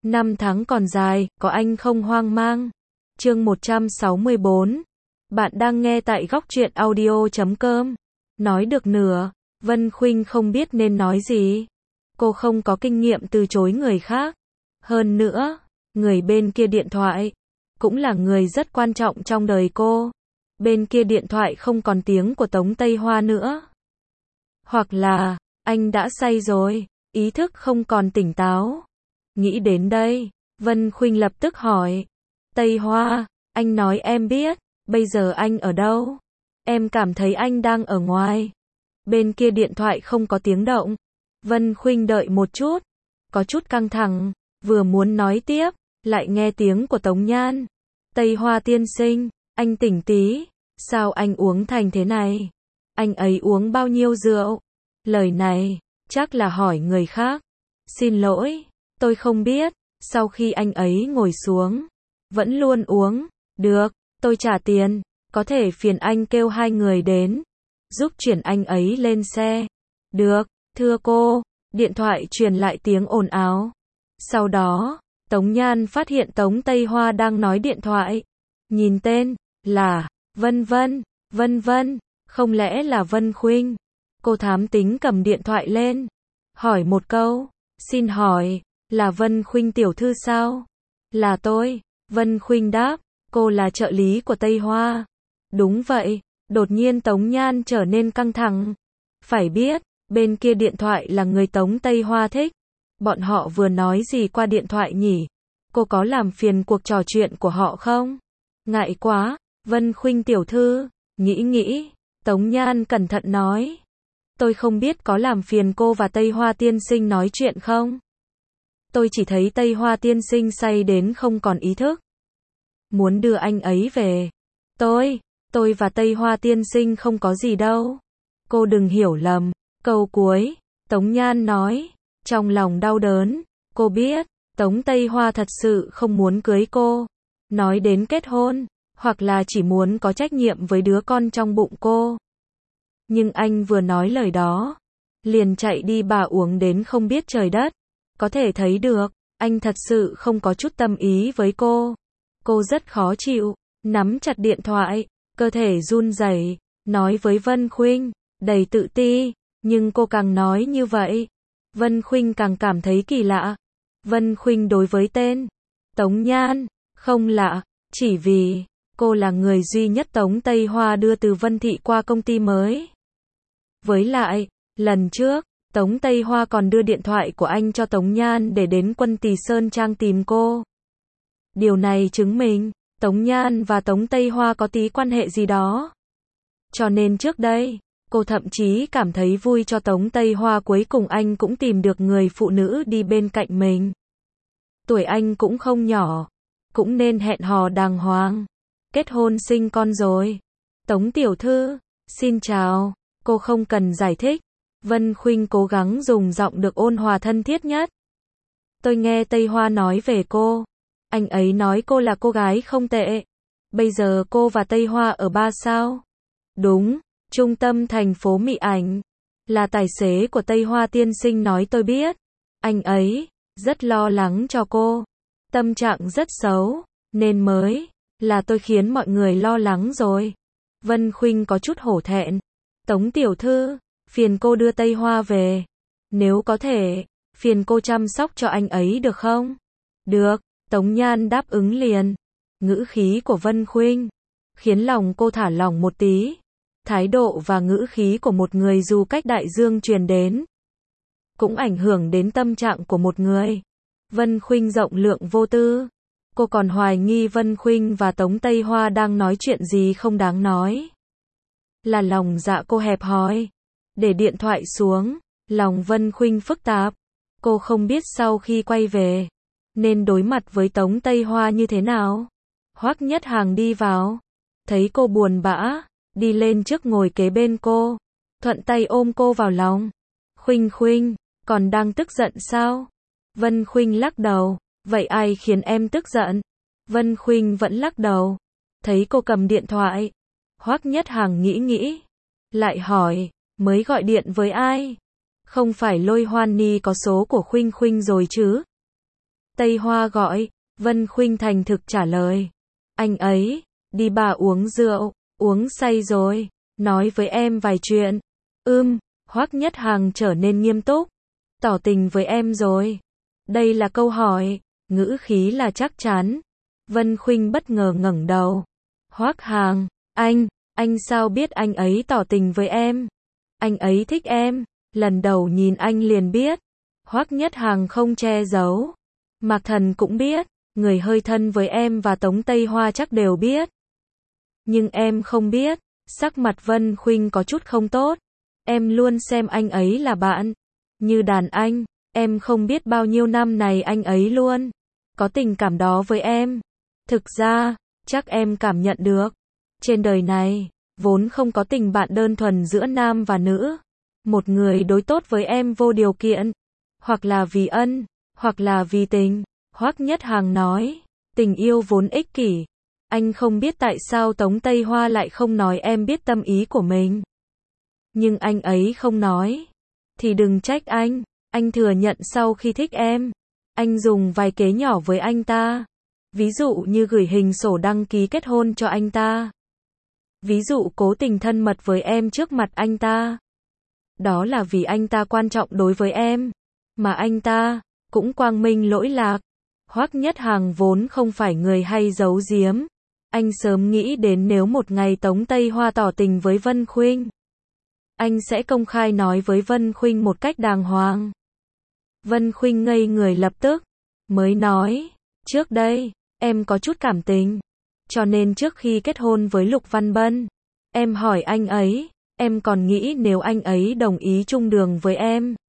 Năm tháng còn dài, có anh không hoang mang. Chương 164. Bạn đang nghe tại góc truyện audio.com. Nói được nửa, Vân Khuynh không biết nên nói gì. Cô không có kinh nghiệm từ chối người khác. Hơn nữa, người bên kia điện thoại cũng là người rất quan trọng trong đời cô. Bên kia điện thoại không còn tiếng của Tống Tây Hoa nữa. Hoặc là, anh đã say rồi, ý thức không còn tỉnh táo. Nghĩ đến đây, Vân Khuynh lập tức hỏi. Tây Hoa, anh nói em biết, bây giờ anh ở đâu? Em cảm thấy anh đang ở ngoài. Bên kia điện thoại không có tiếng động. Vân Khuynh đợi một chút, có chút căng thẳng, vừa muốn nói tiếp, lại nghe tiếng của Tống Nhan. Tây Hoa tiên sinh, anh tỉnh tí, sao anh uống thành thế này? Anh ấy uống bao nhiêu rượu? Lời này, chắc là hỏi người khác. Xin lỗi, tôi không biết. Sau khi anh ấy ngồi xuống, vẫn luôn uống. Được, tôi trả tiền, có thể phiền anh kêu hai người đến, giúp chuyển anh ấy lên xe. Được, thưa cô. Điện thoại truyền lại tiếng ồn ào. Sau đó, Tống Nhan phát hiện Tống Tây Hoa đang nói điện thoại. Nhìn tên, là, Vân Vân, không lẽ là Vân Khuynh? Cô thám tính cầm điện thoại lên, hỏi một câu, xin hỏi, là Vân Khuynh tiểu thư sao? Là tôi, Vân Khuynh đáp, cô là trợ lý của Tây Hoa. Đúng vậy, đột nhiên Tống Nhan trở nên căng thẳng. Phải biết, bên kia điện thoại là người Tống Tây Hoa thích. Bọn họ vừa nói gì qua điện thoại nhỉ? Cô có làm phiền cuộc trò chuyện của họ không? Ngại quá, Vân Khuynh tiểu thư, nghĩ, Tống Nhan cẩn thận nói. Tôi không biết có làm phiền cô và Tây Hoa tiên sinh nói chuyện không? Tôi chỉ thấy Tây Hoa tiên sinh say đến không còn ý thức. Muốn đưa anh ấy về. Tôi và Tây Hoa tiên sinh không có gì đâu. Cô đừng hiểu lầm. Câu cuối, Tống Nhan nói, trong lòng đau đớn. Cô biết, Tống Tây Hoa thật sự không muốn cưới cô. Nói đến kết hôn, hoặc là chỉ muốn có trách nhiệm với đứa con trong bụng cô. Nhưng anh vừa nói lời đó, liền chạy đi bà uống đến không biết trời đất. Có thể thấy được, anh thật sự không có chút tâm ý với cô. Cô rất khó chịu, nắm chặt điện thoại, cơ thể run rẩy, nói với Vân Khuynh, đầy tự ti, nhưng cô càng nói như vậy, Vân Khuynh càng cảm thấy kỳ lạ. Vân Khuynh đối với tên Tống Nhan không lạ, chỉ vì cô là người duy nhất Tống Tây Hoa đưa từ Vân Thị qua công ty mới. Với lại, lần trước, Tống Tây Hoa còn đưa điện thoại của anh cho Tống Nhan để đến Quân Tỳ Sơn Trang tìm cô. Điều này chứng minh, Tống Nhan và Tống Tây Hoa có tí quan hệ gì đó. Cho nên trước đây, cô thậm chí cảm thấy vui cho Tống Tây Hoa cuối cùng anh cũng tìm được người phụ nữ đi bên cạnh mình. Tuổi anh cũng không nhỏ, cũng nên hẹn hò đàng hoàng, kết hôn sinh con rồi. Tống tiểu thư, xin chào, cô không cần giải thích. Vân Khuynh cố gắng dùng giọng được ôn hòa thân thiết nhất. Tôi nghe Tây Hoa nói về cô. Anh ấy nói cô là cô gái không tệ. Bây giờ cô và Tây Hoa ở 3 sao? Đúng, trung tâm thành phố Mỹ Ảnh. Là tài xế của Tây Hoa tiên sinh nói tôi biết. Anh ấy rất lo lắng cho cô. Tâm trạng rất xấu, nên mới là tôi khiến mọi người lo lắng rồi. Vân Khuynh có chút hổ thẹn. Tống tiểu thư, phiền cô đưa Tây Hoa về. Nếu có thể, phiền cô chăm sóc cho anh ấy được không? Được, Tống Nhan đáp ứng liền. Ngữ khí của Vân Khuynh khiến lòng cô thả lỏng một tí. Thái độ và ngữ khí của một người du cách đại dương truyền đến, cũng ảnh hưởng đến tâm trạng của một người. Vân Khuynh rộng lượng vô tư. Cô còn hoài nghi Vân Khuynh và Tống Tây Hoa đang nói chuyện gì không đáng nói. Là lòng dạ cô hẹp hòi. Để điện thoại xuống, lòng Vân Khuynh phức tạp. Cô không biết sau khi quay về, nên đối mặt với Tống Tây Hoa như thế nào. Hoắc Nhất Hàng đi vào, thấy cô buồn bã, đi lên trước ngồi kế bên cô, thuận tay ôm cô vào lòng. Khuynh, còn đang tức giận sao? Vân Khuynh lắc đầu, vậy ai khiến em tức giận? Vân Khuynh vẫn lắc đầu. Thấy cô cầm điện thoại, Hoắc Nhất Hàng nghĩ, lại hỏi, mới gọi điện với ai? Không phải Lôi Hoan Ni có số của Khuynh rồi chứ? Tây Hoa gọi, Vân Khuynh thành thực trả lời. Anh ấy, đi bà uống rượu, uống say rồi, nói với em vài chuyện. Hoắc Nhất Hằng trở nên nghiêm túc. Tỏ tình với em rồi. Đây là câu hỏi, ngữ khí là chắc chắn. Vân Khuynh bất ngờ ngẩng đầu. Hoắc Hằng, anh sao biết anh ấy tỏ tình với em? Anh ấy thích em, lần đầu nhìn anh liền biết. Hoắc Nhất Hằng không che giấu. Mạc Thần cũng biết, người hơi thân với em và Tống Tây Hoa chắc đều biết. Nhưng em không biết, sắc mặt Vân Khuynh có chút không tốt. Em luôn xem anh ấy là bạn. Như đàn anh, em không biết bao nhiêu năm này anh ấy luôn có tình cảm đó với em. Thực ra, chắc em cảm nhận được. Trên đời này, vốn không có tình bạn đơn thuần giữa nam và nữ. Một người đối tốt với em vô điều kiện. Hoặc là vì ân, hoặc là vì tình. Hoắc Nhất Hằng nói, tình yêu vốn ích kỷ. Anh không biết tại sao Tống Tây Hoa lại không nói em biết tâm ý của mình. Nhưng anh ấy không nói. Thì đừng trách anh. Anh thừa nhận sau khi thích em, anh dùng vài kế nhỏ với anh ta. Ví dụ như gửi hình sổ đăng ký kết hôn cho anh ta. Ví dụ cố tình thân mật với em trước mặt anh ta. Đó là vì anh ta quan trọng đối với em. Mà anh ta cũng quang minh lỗi lạc. Hoắc Nhất Hằng vốn không phải người hay giấu giếm. Anh sớm nghĩ đến nếu một ngày Tống Tây Hoa tỏ tình với Vân Khuynh, anh sẽ công khai nói với Vân Khuynh một cách đàng hoàng. Vân Khuynh ngây người lập tức, mới nói, trước đây, em có chút cảm tình. Cho nên trước khi kết hôn với Lục Văn Bân, em hỏi anh ấy, em còn nghĩ nếu anh ấy đồng ý chung đường với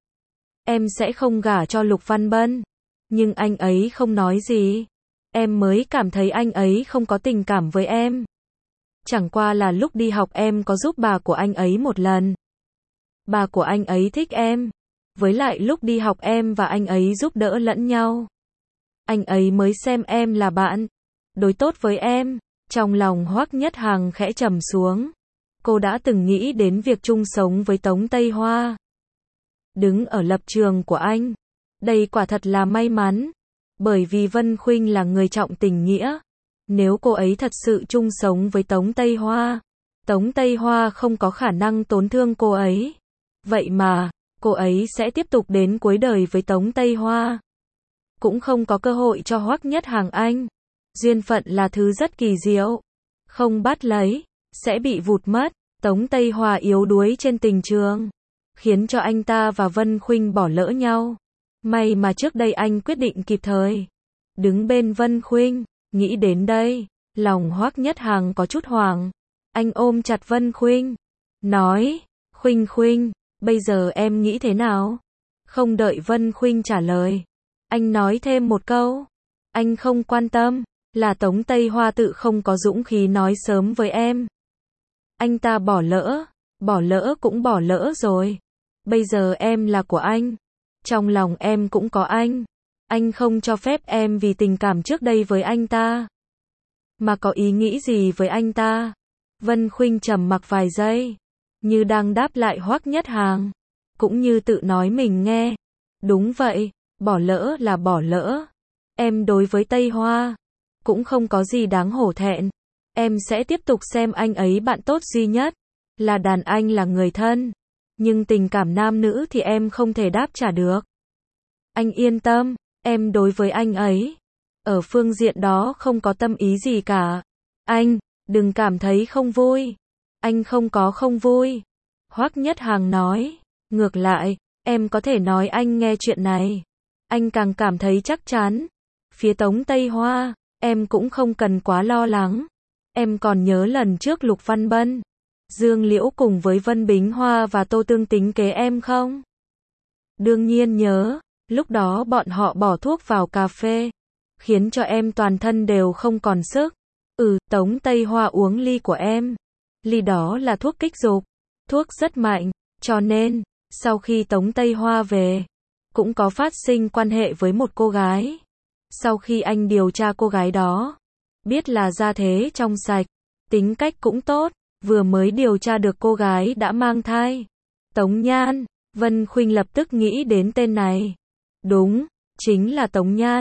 em sẽ không gả cho Lục Văn Bân. Nhưng anh ấy không nói gì. Em mới cảm thấy anh ấy không có tình cảm với em. Chẳng qua là lúc đi học em có giúp bà của anh ấy một lần. Bà của anh ấy thích em. Với lại lúc đi học em và anh ấy giúp đỡ lẫn nhau. Anh ấy mới xem em là bạn, đối tốt với em. Trong lòng Hoắc Nhất Hằng khẽ trầm xuống. Cô đã từng nghĩ đến việc chung sống với Tống Tây Hoa. Đứng ở lập trường của anh, đây quả thật là may mắn. Bởi vì Vân Khuynh là người trọng tình nghĩa. Nếu cô ấy thật sự chung sống với Tống Tây Hoa không có khả năng tổn thương cô ấy. Vậy mà, cô ấy sẽ tiếp tục đến cuối đời với Tống Tây Hoa. Cũng không có cơ hội cho Hoắc Nhất Hằng anh. Duyên phận là thứ rất kỳ diệu. Không bắt lấy, sẽ bị vụt mất. Tống Tây Hoa yếu đuối trên tình trường, khiến cho anh ta và Vân Khuynh bỏ lỡ nhau. May mà trước đây anh quyết định kịp thời đứng bên Vân Khuynh. Nghĩ đến đây, lòng Hoắc Nhất Hằng có chút hoảng. Anh ôm chặt Vân Khuynh, nói, Khuynh, bây giờ em nghĩ thế nào? Không đợi Vân Khuynh trả lời, anh nói thêm một câu. Anh không quan tâm, là Tống Tây Hoa tự không có dũng khí nói sớm với em. Anh ta bỏ lỡ cũng bỏ lỡ rồi. Bây giờ em là của anh. Trong lòng em cũng có anh. Anh không cho phép em vì tình cảm trước đây với anh ta mà có ý nghĩ gì với anh ta. Vân Khuynh trầm mặc vài giây, như đang đáp lại Hoắc Nhất Hằng, cũng như tự nói mình nghe. Đúng vậy, bỏ lỡ là bỏ lỡ. Em đối với Tây Hoa cũng không có gì đáng hổ thẹn. Em sẽ tiếp tục xem anh ấy bạn tốt duy nhất. Là đàn anh là người thân. Nhưng tình cảm nam nữ thì em không thể đáp trả được. Anh yên tâm, em đối với anh ấy ở phương diện đó không có tâm ý gì cả. Anh, đừng cảm thấy không vui. Anh không có không vui. Hoắc Nhất Hằng nói, ngược lại, em có thể nói anh nghe chuyện này. Anh càng cảm thấy chắc chắn. Phía Tống Tây Hoa, em cũng không cần quá lo lắng. Em còn nhớ lần trước Lục Văn Bân, Dương Liễu cùng với Vân Bính Hoa và Tô Tương tính kế em không? Đương nhiên nhớ, lúc đó bọn họ bỏ thuốc vào cà phê, khiến cho em toàn thân đều không còn sức. Tống Tây Hoa uống ly của em. Ly đó là thuốc kích dục, thuốc rất mạnh, cho nên, sau khi Tống Tây Hoa về, cũng có phát sinh quan hệ với một cô gái. Sau khi anh điều tra cô gái đó, biết là gia thế trong sạch, tính cách cũng tốt, vừa mới điều tra được cô gái đã mang thai. Tống Nhan, Vân Khuynh lập tức nghĩ đến tên này. Đúng, chính là Tống Nhan.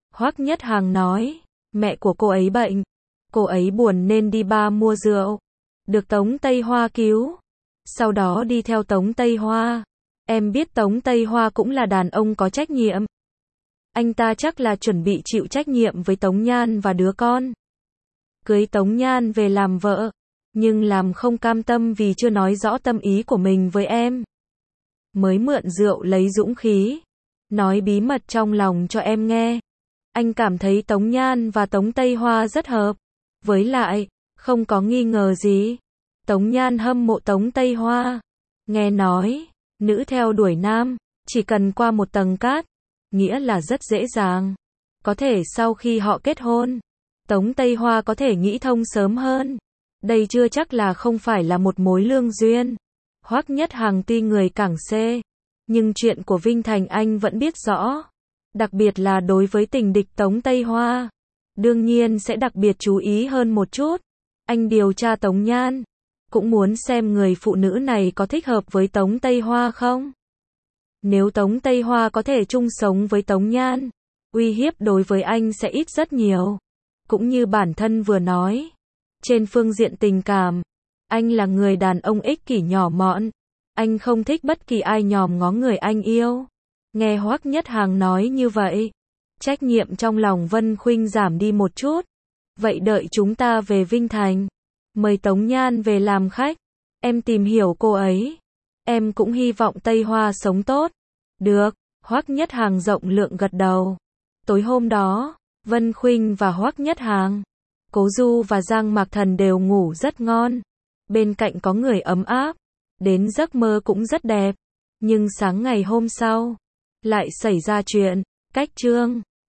Hoắc Nhất Hằng nói, mẹ của cô ấy bệnh, cô ấy buồn nên đi bar mua rượu, được Tống Tây Hoa cứu, sau đó đi theo Tống Tây Hoa. Em biết Tống Tây Hoa cũng là đàn ông có trách nhiệm. Anh ta chắc là chuẩn bị chịu trách nhiệm với Tống Nhan và đứa con. Cưới Tống Nhan về làm vợ, nhưng làm không cam tâm vì chưa nói rõ tâm ý của mình với em. Mới mượn rượu lấy dũng khí, nói bí mật trong lòng cho em nghe. Anh cảm thấy Tống Nhan và Tống Tây Hoa rất hợp. Với lại, không có nghi ngờ gì, Tống Nhan hâm mộ Tống Tây Hoa. Nghe nói, nữ theo đuổi nam, chỉ cần qua một tầng cát, nghĩa là rất dễ dàng. Có thể sau khi họ kết hôn, Tống Tây Hoa có thể nghĩ thông sớm hơn. Đây chưa chắc là không phải là một mối lương duyên. Hoắc Nhất Hằng tuy người cảng xê, nhưng chuyện của Vinh Thành anh vẫn biết rõ. Đặc biệt là đối với tình địch Tống Tây Hoa. Đương nhiên sẽ đặc biệt chú ý hơn một chút. Anh điều tra Tống Nhan, cũng muốn xem người phụ nữ này có thích hợp với Tống Tây Hoa không. Nếu Tống Tây Hoa có thể chung sống với Tống Nhan, uy hiếp đối với anh sẽ ít rất nhiều. Cũng như bản thân vừa nói, trên phương diện tình cảm, anh là người đàn ông ích kỷ nhỏ mọn. Anh không thích bất kỳ ai nhòm ngó người anh yêu. Nghe Hoắc Nhất Hằng nói như vậy, trách nhiệm trong lòng Vân Khuynh giảm đi một chút. Vậy đợi chúng ta về Vinh Thành, mời Tống Nhan về làm khách. Em tìm hiểu cô ấy. Em cũng hy vọng Tây Hoa sống tốt. Được, Hoắc Nhất Hằng rộng lượng gật đầu. Tối hôm đó, Vân Khuynh và Hoắc Nhất Hằng, Cố Du và Giang Mạc Thần đều ngủ rất ngon. Bên cạnh có người ấm áp, đến giấc mơ cũng rất đẹp. Nhưng sáng ngày hôm sau, lại xảy ra chuyện. Cách chương